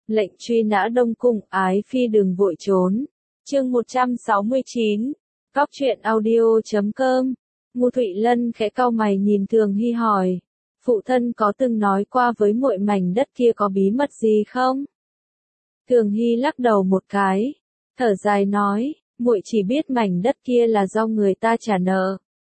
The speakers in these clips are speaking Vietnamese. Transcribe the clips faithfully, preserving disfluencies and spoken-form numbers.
Lệnh truy nã Đông Cung, ái phi đừng vội trốn. Chương một trăm sáu mươi chín. Góc truyện audio chấm com. Ngô Thụy Lân khẽ cau mày nhìn Thường Hy hỏi, phụ thân có từng nói qua với muội mảnh đất kia có bí mật gì không? Thường Hy lắc đầu một cái, thở dài nói, muội chỉ biết mảnh đất kia là do người ta trả nợ.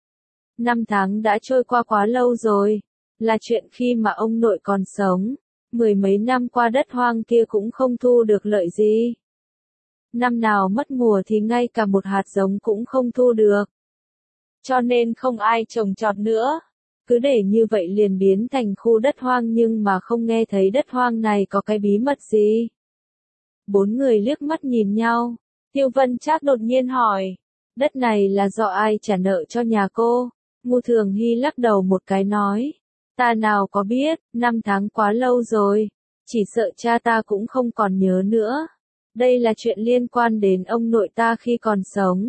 Năm tháng đã trôi qua quá lâu rồi, là chuyện khi mà ông nội còn sống, mười mấy năm qua đất hoang kia cũng không thu được lợi gì. Năm nào mất mùa thì ngay cả một hạt giống cũng không thu được. Cho nên không ai trồng trọt nữa. Cứ để như vậy liền biến thành khu đất hoang nhưng mà không nghe thấy đất hoang này có cái bí mật gì. Bốn người liếc mắt nhìn nhau. Tiêu Vân Trác đột nhiên hỏi, đất này là do ai trả nợ cho nhà cô? Ngô Thường Hy lắc đầu một cái nói, ta nào có biết, năm tháng quá lâu rồi, chỉ sợ cha ta cũng không còn nhớ nữa. Đây là chuyện liên quan đến ông nội ta khi còn sống.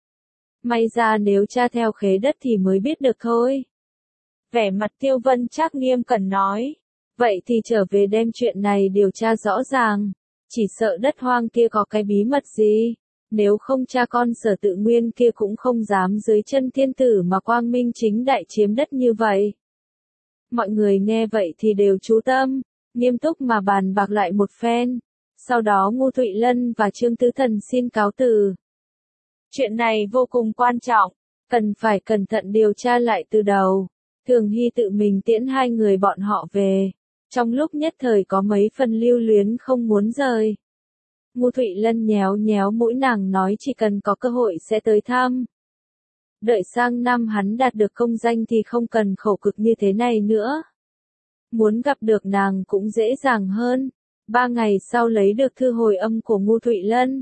May ra nếu cha theo khế đất thì mới biết được thôi. Vẻ mặt Tiêu Vân Trác nghiêm cẩn nói, vậy thì trở về đem chuyện này điều tra rõ ràng, chỉ sợ đất hoang kia có cái bí mật gì, nếu không cha con Sở Tự Nguyên kia cũng không dám dưới chân thiên tử mà quang minh chính đại chiếm đất như vậy. Mọi người nghe vậy thì đều chú tâm, nghiêm túc mà bàn bạc lại một phen, sau đó Ngô Thụy Lân và Trương Tứ Thần xin cáo từ. Chuyện này vô cùng quan trọng, cần phải cẩn thận điều tra lại từ đầu. Thường Hy tự mình tiễn hai người bọn họ về, trong lúc nhất thời có mấy phần lưu luyến không muốn rời. Ngô Thụy Lân nhéo nhéo mũi nàng nói chỉ cần có cơ hội sẽ tới thăm. Đợi sang năm hắn đạt được công danh thì không cần khổ cực như thế này nữa. Muốn gặp được nàng cũng dễ dàng hơn. Ba ngày sau lấy được thư hồi âm của Ngô Thụy Lân.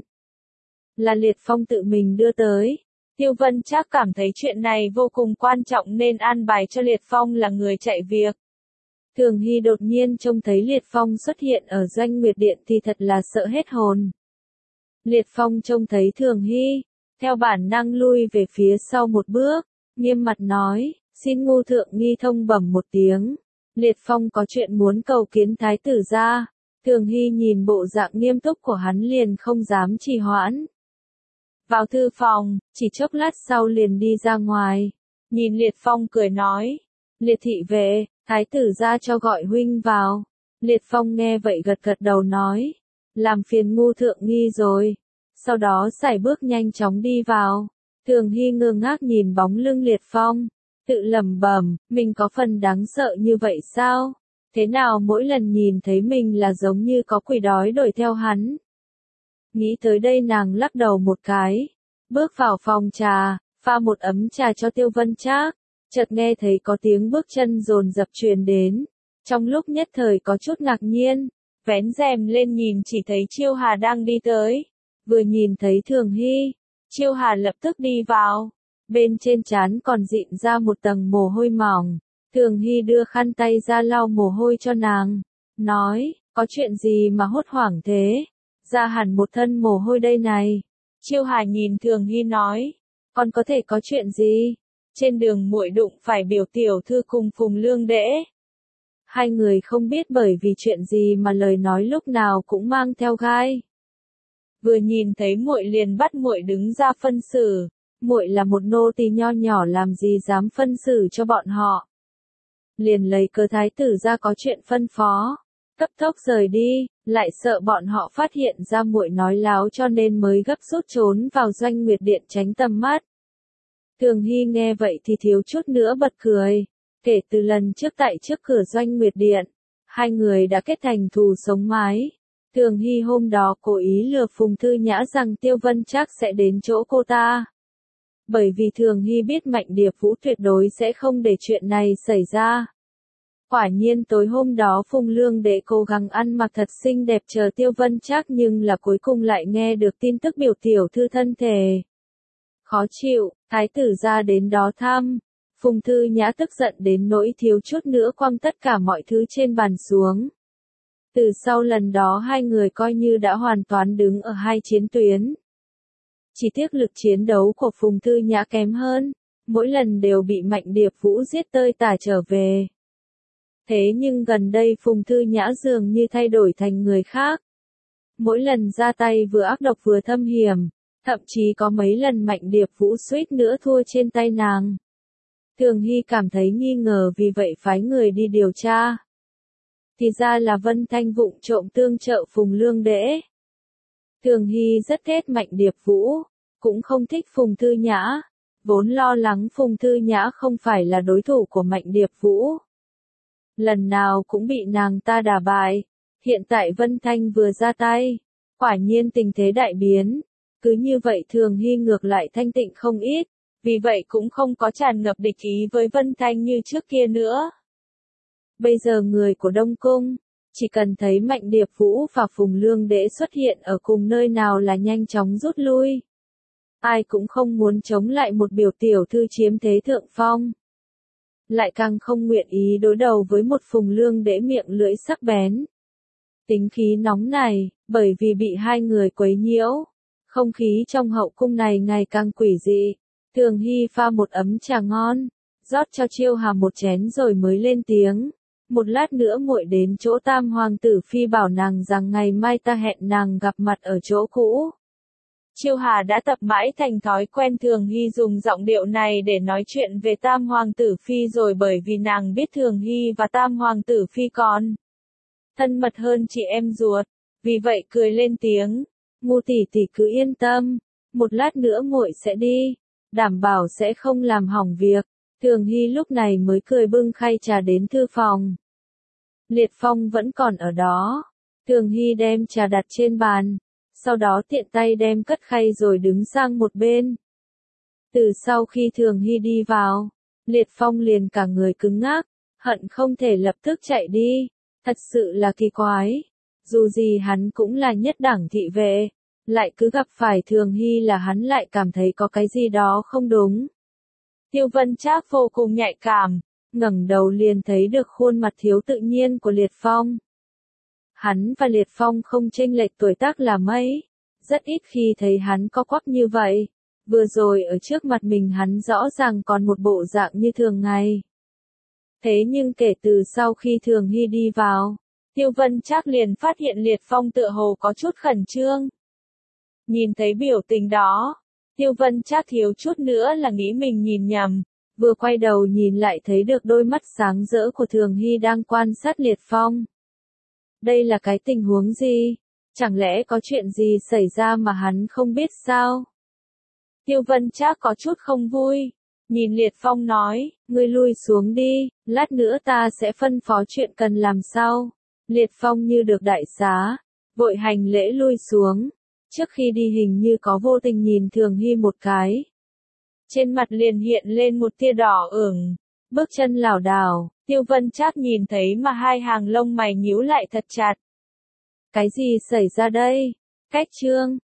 Là Liệt Phong tự mình đưa tới. Tiêu Vân Trác cảm thấy chuyện này vô cùng quan trọng nên an bài cho Liệt Phong là người chạy việc. Thường Hy đột nhiên trông thấy Liệt Phong xuất hiện ở Doanh Nguyệt Điện thì thật là sợ hết hồn. Liệt Phong trông thấy Thường Hy, theo bản năng lui về phía sau một bước, nghiêm mặt nói, xin Ngô Thượng Nghi thông bẩm một tiếng. Liệt Phong có chuyện muốn cầu kiến thái tử gia. Thường Hy nhìn bộ dạng nghiêm túc của hắn liền không dám trì hoãn. Vào thư phòng, chỉ chốc lát sau liền đi ra ngoài. Nhìn Liệt Phong cười nói, Liệt thị về, thái tử gia cho gọi huynh vào. Liệt Phong nghe vậy gật gật đầu nói, làm phiền Ngô Thượng Nghi rồi. Sau đó sải bước nhanh chóng đi vào. Thường Hy ngơ ngác nhìn bóng lưng Liệt Phong, tự lẩm bẩm, mình có phần đáng sợ như vậy sao? Thế nào mỗi lần nhìn thấy mình là giống như có quỷ đói đuổi theo hắn. Nghĩ tới đây nàng lắc đầu một cái, bước vào phòng trà, pha một ấm trà cho Tiêu Vân Trác, chợt nghe thấy có tiếng bước chân dồn dập truyền đến. Trong lúc nhất thời có chút ngạc nhiên, vén rèm lên nhìn chỉ thấy Chiêu Hà đang đi tới. Vừa nhìn thấy Thường Hy, Chiêu Hà lập tức đi vào, bên trên trán còn dịn ra một tầng mồ hôi mỏng. Thường Hy đưa khăn tay ra lau mồ hôi cho nàng, nói, có chuyện gì mà hốt hoảng thế, ra hẳn một thân mồ hôi đây này. Chiêu Hà nhìn Thường Hy nói, còn có thể có chuyện gì, trên đường muội đụng phải biểu tiểu thư cùng Phùng Lương Đễ. Hai người không biết bởi vì chuyện gì mà lời nói lúc nào cũng mang theo gai. Vừa nhìn thấy muội liền bắt muội đứng ra phân xử, muội là một nô tỳ nho nhỏ làm gì dám phân xử cho bọn họ. Liền lấy cớ thái tử ra có chuyện phân phó, cấp tốc rời đi, lại sợ bọn họ phát hiện ra muội nói láo cho nên mới gấp rút trốn vào Doanh Nguyệt Điện tránh tầm mắt. Thường Hy nghe vậy thì thiếu chút nữa bật cười, kể từ lần trước tại trước cửa Doanh Nguyệt Điện, hai người đã kết thành thù sống mái. Thường Hy hôm đó cố ý lừa Phùng Thư Nhã rằng Tiêu Vân Trác sẽ đến chỗ cô ta. Bởi vì Thường Hy biết Mạnh Điệp Vũ tuyệt đối sẽ không để chuyện này xảy ra. Quả nhiên tối hôm đó Phùng Lương Đệ cố gắng ăn mặc thật xinh đẹp chờ Tiêu Vân Trác nhưng là cuối cùng lại nghe được tin tức biểu tiểu thư thân thể khó chịu, thái tử ra đến đó thăm. Phùng Thư Nhã tức giận đến nỗi thiếu chút nữa quăng tất cả mọi thứ trên bàn xuống. Từ sau lần đó hai người coi như đã hoàn toàn đứng ở hai chiến tuyến. Chỉ tiếc lực chiến đấu của Phùng Thư Nhã kém hơn, mỗi lần đều bị Mạnh Điệp Vũ giết tơi tả trở về. Thế nhưng gần đây Phùng Thư Nhã dường như thay đổi thành người khác, Mỗi lần ra tay vừa ác độc vừa thâm hiểm, thậm chí có mấy lần Mạnh Điệp Vũ suýt nữa thua trên tay nàng. Thường Hy cảm thấy nghi ngờ vì vậy phái người đi điều tra. Thì ra là Vân Thanh vụng trộm tương trợ Phùng Lương Đễ. Thường Hy rất ghét Mạnh Điệp Vũ, cũng không thích Phùng Thư Nhã, vốn lo lắng Phùng Thư Nhã không phải là đối thủ của Mạnh Điệp Vũ. Lần nào cũng bị nàng ta đả bại, hiện tại Vân Thanh vừa ra tay, quả nhiên tình thế đại biến, cứ như vậy Thường Hy ngược lại thanh tịnh không ít, vì vậy cũng không có tràn ngập địch ý với Vân Thanh như trước kia nữa. Bây giờ người của Đông Cung, chỉ cần thấy Mạnh Điệp Vũ và Phùng Lương Đễ xuất hiện ở cùng nơi nào là nhanh chóng rút lui. Ai cũng không muốn chống lại một biểu tiểu thư chiếm thế thượng phong. Lại càng không nguyện ý đối đầu với một Phùng Lương Đễ miệng lưỡi sắc bén. Tính khí nóng này, bởi vì bị hai người quấy nhiễu, không khí trong hậu cung này ngày càng quỷ dị. Thường Hy pha một ấm trà ngon, rót cho Chiêu Hà một chén rồi mới lên tiếng. Một lát nữa muội đến chỗ Tam Hoàng tử Phi bảo nàng rằng ngày mai ta hẹn nàng gặp mặt ở chỗ cũ. Chiêu Hà đã tập mãi thành thói quen Thường Hy dùng giọng điệu này để nói chuyện về Tam Hoàng tử Phi rồi, bởi vì nàng biết Thường Hy và Tam Hoàng tử Phi còn thân mật hơn chị em ruột, vì vậy cười lên tiếng, Ngu tỷ tỷ cứ yên tâm, một lát nữa muội sẽ đi, đảm bảo sẽ không làm hỏng việc. Thường Hy lúc này mới cười bưng khay trà đến thư phòng. Liệt Phong vẫn còn ở đó. Thường Hy đem trà đặt trên bàn, sau đó tiện tay đem cất khay rồi đứng sang một bên. Từ sau khi Thường Hy đi vào, Liệt Phong liền cả người cứng ngắc, hận không thể lập tức chạy đi. Thật sự là kỳ quái. Dù gì hắn cũng là nhất đẳng thị vệ, lại cứ gặp phải Thường Hy là hắn lại cảm thấy có cái gì đó không đúng. Tiêu Vân Trác vô cùng nhạy cảm, ngẩng đầu liền thấy được khuôn mặt thiếu tự nhiên của Liệt Phong. Hắn và Liệt Phong không chênh lệch tuổi tác là mấy, rất ít khi thấy hắn có quắp như vậy. Vừa rồi ở trước mặt mình hắn rõ ràng còn một bộ dạng như thường ngày. Thế nhưng kể từ sau khi Thường Hy đi vào, Tiêu Vân Trác liền phát hiện Liệt Phong tựa hồ có chút khẩn trương. Nhìn thấy biểu tình đó, Tiêu Vân Trác thiếu chút nữa là nghĩ mình nhìn nhầm, vừa quay đầu nhìn lại thấy được đôi mắt sáng rỡ của Thường Hy đang quan sát Liệt Phong. Đây là cái tình huống gì? Chẳng lẽ có chuyện gì xảy ra mà hắn không biết sao? Tiêu Vân Trác có chút không vui, nhìn Liệt Phong nói, ngươi lui xuống đi, lát nữa ta sẽ phân phó chuyện cần làm sau. Liệt Phong như được đại xá, vội hành lễ lui xuống. Trước khi đi hình như có vô tình nhìn Thường Hy một cái. Trên mặt liền hiện lên một tia đỏ ửng, bước chân lảo đảo, Tiêu Vân Trác nhìn thấy mà hai hàng lông mày nhíu lại thật chặt. Cái gì xảy ra đây? Cách chương